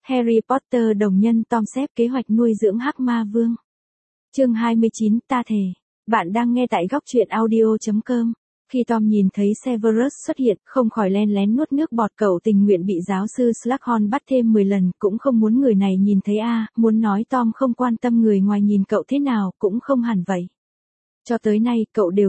Harry Potter đồng nhân Tom xếp kế hoạch nuôi dưỡng Hắc Ma Vương. Chương 29, ta thề. Bạn đang nghe tại góc truyện audio.com. Khi Tom nhìn thấy Severus xuất hiện, không khỏi len lén nuốt nước bọt. Cậu tình nguyện bị giáo sư Slughorn bắt thêm 10 lần, cũng không muốn người này nhìn thấy muốn nói Tom không quan tâm người ngoài nhìn cậu thế nào, cũng không hẳn vậy. Cho tới nay, cậu đều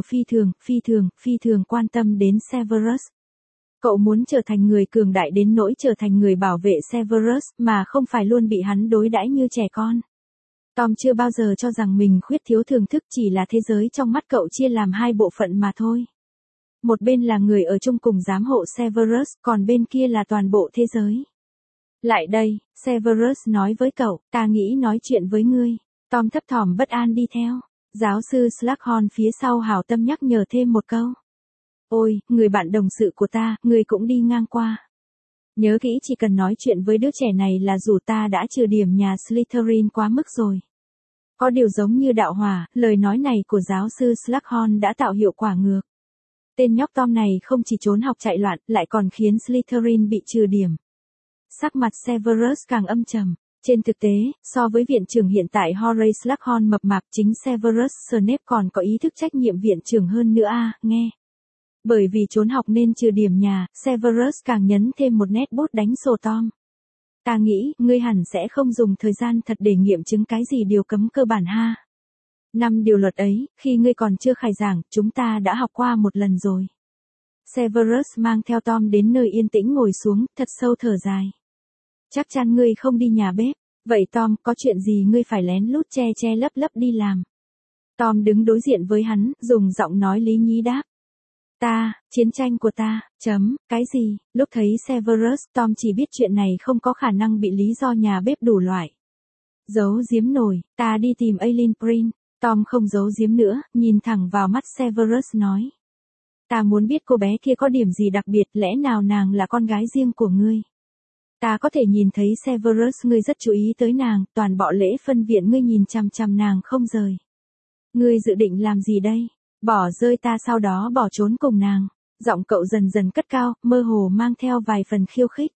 phi thường quan tâm đến Severus. Cậu muốn trở thành người cường đại đến nỗi trở thành người bảo vệ Severus, mà không phải luôn bị hắn đối đãi như trẻ con. Tom chưa bao giờ cho rằng mình khuyết thiếu thưởng thức, chỉ là thế giới trong mắt cậu chia làm hai bộ phận mà thôi. Một bên là người ở chung cùng giám hộ Severus, còn bên kia là toàn bộ thế giới. Lại đây, Severus nói với cậu, ta nghĩ nói chuyện với ngươi. Tom thấp thỏm bất an đi theo. Giáo sư Slughorn phía sau hảo tâm nhắc nhở thêm một câu. Ôi, người bạn đồng sự của ta, ngươi cũng đi ngang qua. Nhớ kỹ, chỉ cần nói chuyện với đứa trẻ này là dù ta đã trừ điểm nhà Slytherin quá mức rồi. Có điều giống như đạo hỏa, lời nói này của giáo sư Slughorn đã tạo hiệu quả ngược. Tên nhóc Tom này không chỉ trốn học chạy loạn, lại còn khiến Slytherin bị trừ điểm. Sắc mặt Severus càng âm trầm. Trên thực tế, so với viện trưởng hiện tại Horace Slughorn mập mạp, chính Severus Snape còn có ý thức trách nhiệm viện trưởng hơn nữa nghe. Bởi vì trốn học nên trừ điểm nhà, Severus càng nhấn thêm một nét bút đánh sổ Tom. Ta nghĩ, ngươi hẳn sẽ không dùng thời gian thật để nghiệm chứng cái gì điều cấm cơ bản ha. 5 điều luật ấy, khi ngươi còn chưa khai giảng, chúng ta đã học qua một lần rồi. Severus mang theo Tom đến nơi yên tĩnh ngồi xuống, thật sâu thở dài. Chắc chắn ngươi không đi nhà bếp. Vậy Tom, có chuyện gì ngươi phải lén lút che lấp đi làm? Tom đứng đối diện với hắn, dùng giọng nói lý nhí đáp. Chiến tranh của ta, cái gì? Lúc thấy Severus, Tom chỉ biết chuyện này không có khả năng bị lý do nhà bếp đủ loại. Giấu giếm nổi, ta đi tìm Aileen Prin. Tom không giấu giếm nữa, nhìn thẳng vào mắt Severus nói. Ta muốn biết cô bé kia có điểm gì đặc biệt, lẽ nào nàng là con gái riêng của ngươi? Ta có thể nhìn thấy Severus ngươi rất chú ý tới nàng, toàn bộ lễ phân viện ngươi nhìn chằm chằm nàng không rời. Ngươi dự định làm gì đây? Bỏ rơi ta sau đó bỏ trốn cùng nàng. Giọng cậu dần dần cất cao, mơ hồ mang theo vài phần khiêu khích.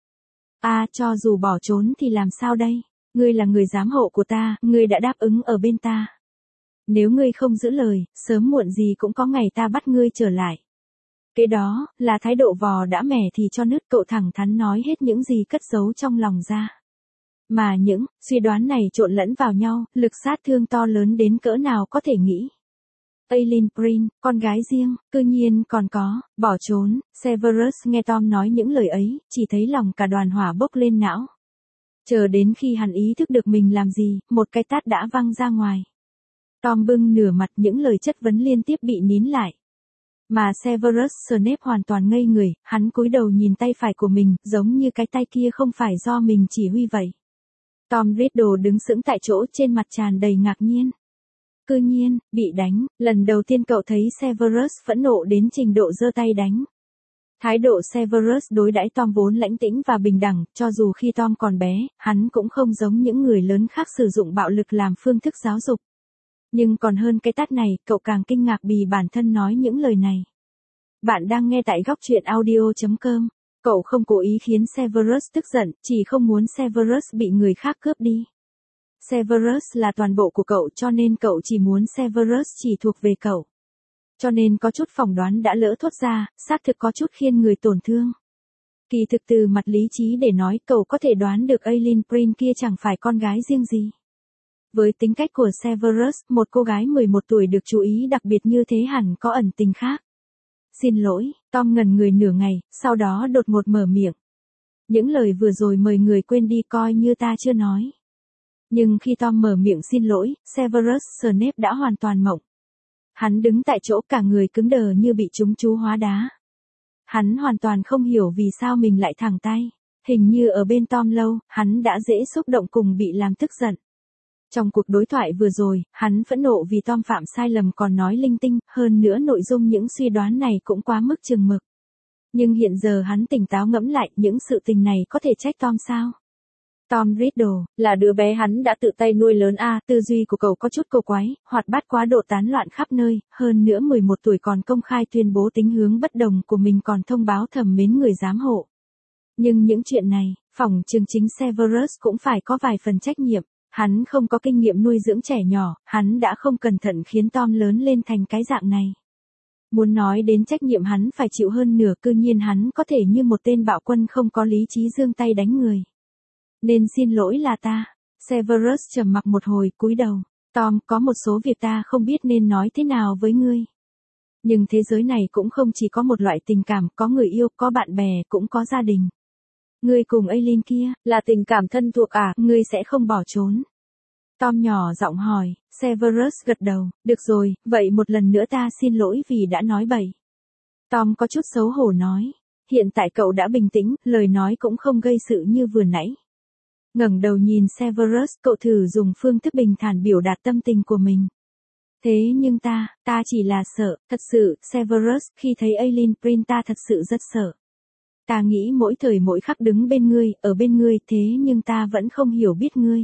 Cho dù bỏ trốn thì làm sao đây? Ngươi là người giám hộ của ta, ngươi đã đáp ứng ở bên ta. Nếu ngươi không giữ lời, sớm muộn gì cũng có ngày ta bắt ngươi trở lại. Cái đó, là thái độ vò đã mẻ thì cho nứt, cậu thẳng thắn nói hết những gì cất giấu trong lòng ra. Mà những suy đoán này trộn lẫn vào nhau, lực sát thương to lớn đến cỡ nào có thể nghĩ. Aileen Prin, con gái riêng, cư nhiên còn có, bỏ trốn. Severus nghe Tom nói những lời ấy, chỉ thấy lòng cả đoàn hỏa bốc lên não. Chờ đến khi hắn ý thức được mình làm gì, một cái tát đã văng ra ngoài. Tom bưng nửa mặt, những lời chất vấn liên tiếp bị nín lại. Mà Severus Snape hoàn toàn ngây người, hắn cúi đầu nhìn tay phải của mình, giống như cái tay kia không phải do mình chỉ huy vậy. Tom Riddle đứng sững tại chỗ, trên mặt tràn đầy ngạc nhiên. Cư nhiên, bị đánh, lần đầu tiên cậu thấy Severus phẫn nộ đến trình độ giơ tay đánh. Thái độ Severus đối đãi Tom vốn lãnh tĩnh và bình đẳng, cho dù khi Tom còn bé, hắn cũng không giống những người lớn khác sử dụng bạo lực làm phương thức giáo dục. Nhưng còn hơn cái tát này, cậu càng kinh ngạc vì bản thân nói những lời này. Bạn đang nghe tại góc truyện audio.com. Cậu không cố ý khiến Severus tức giận, chỉ không muốn Severus bị người khác cướp đi. Severus là toàn bộ của cậu, cho nên cậu chỉ muốn Severus chỉ thuộc về cậu. Cho nên có chút phỏng đoán đã lỡ thốt ra, xác thực có chút khiến người tổn thương. Kỳ thực từ mặt lý trí để nói, cậu có thể đoán được Aileen Prin kia chẳng phải con gái riêng gì. Với tính cách của Severus, một cô gái 11 tuổi được chú ý đặc biệt như thế hẳn có ẩn tình khác. Xin lỗi, Tom ngẩn người nửa ngày, sau đó đột ngột mở miệng. Những lời vừa rồi mời người quên đi, coi như ta chưa nói. Nhưng khi Tom mở miệng xin lỗi, Severus Snape đã hoàn toàn mộng. Hắn đứng tại chỗ cả người cứng đờ như bị trúng chú hóa đá. Hắn hoàn toàn không hiểu vì sao mình lại thẳng tay. Hình như ở bên Tom lâu, hắn đã dễ xúc động cùng bị làm tức giận. Trong cuộc đối thoại vừa rồi, hắn phẫn nộ vì Tom phạm sai lầm còn nói linh tinh, hơn nữa nội dung những suy đoán này cũng quá mức chừng mực. Nhưng hiện giờ hắn tỉnh táo ngẫm lại, những sự tình này có thể trách Tom sao? Tom Riddle, là đứa bé hắn đã tự tay nuôi lớn tư duy của cậu có chút cổ quái, hoạt bát quá độ tán loạn khắp nơi, hơn nữa 11 tuổi còn công khai tuyên bố tính hướng bất đồng của mình, còn thông báo thầm mến người giám hộ. Nhưng những chuyện này, Phỏng chừng chính Severus cũng phải có vài phần trách nhiệm, hắn không có kinh nghiệm nuôi dưỡng trẻ nhỏ, hắn đã không cẩn thận khiến Tom lớn lên thành cái dạng này. Muốn nói đến trách nhiệm hắn phải chịu hơn nửa, cư nhiên hắn có thể như một tên bạo quân không có lý trí giương tay đánh người. Nên xin lỗi là ta. Severus trầm mặc một hồi, cúi đầu. Tom, có một số việc ta không biết nên nói thế nào với ngươi. Nhưng thế giới này cũng không chỉ có một loại tình cảm, có người yêu, có bạn bè, cũng có gia đình. Ngươi cùng Aileen kia, là tình cảm thân thuộc à, ngươi sẽ không bỏ trốn. Tom nhỏ giọng hỏi, Severus gật đầu, được rồi, vậy một lần nữa ta xin lỗi vì đã nói bậy. Tom có chút xấu hổ nói, hiện tại cậu đã bình tĩnh, lời nói cũng không gây sự như vừa nãy. Ngẩng đầu nhìn Severus, cậu thử dùng phương thức bình thản biểu đạt tâm tình của mình. Thế nhưng ta chỉ là sợ, thật sự, Severus, khi thấy Aileen Prince ta thật sự rất sợ. Ta nghĩ mỗi thời mỗi khắc đứng bên ngươi, ở bên ngươi, thế nhưng ta vẫn không hiểu biết ngươi.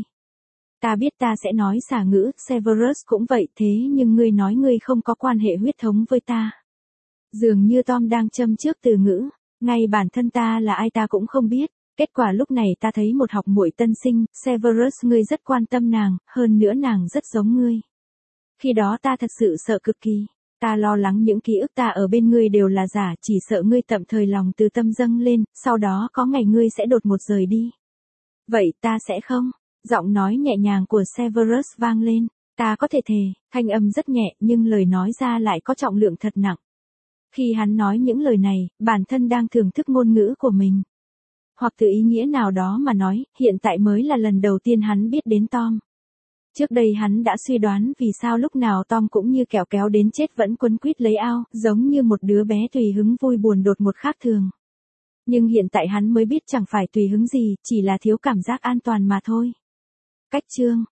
Ta biết ta sẽ nói xả ngữ, Severus cũng vậy, thế nhưng ngươi nói ngươi không có quan hệ huyết thống với ta. Dường như Tom đang châm trước từ ngữ, ngay bản thân ta là ai ta cũng không biết. Kết quả lúc này ta thấy một học muội tân sinh, Severus, ngươi rất quan tâm nàng, hơn nữa nàng rất giống ngươi. Khi đó ta thật sự sợ cực kỳ. Ta lo lắng những ký ức ta ở bên ngươi đều là giả, chỉ sợ ngươi tạm thời lòng từ tâm dâng lên, sau đó có ngày ngươi sẽ đột một rời đi. Vậy ta sẽ không. Giọng nói nhẹ nhàng của Severus vang lên. Ta có thể thề, thanh âm rất nhẹ nhưng lời nói ra lại có trọng lượng thật nặng. Khi hắn nói những lời này, bản thân đang thưởng thức ngôn ngữ của mình. Hoặc từ ý nghĩa nào đó mà nói, hiện tại mới là lần đầu tiên hắn biết đến Tom. Trước đây hắn đã suy đoán vì sao lúc nào Tom cũng như kẻo kéo đến chết vẫn quấn quýt lấy ao, giống như một đứa bé tùy hứng vui buồn đột một khác thường. Nhưng hiện tại hắn mới biết chẳng phải tùy hứng gì, chỉ là thiếu cảm giác an toàn mà thôi. Cách chương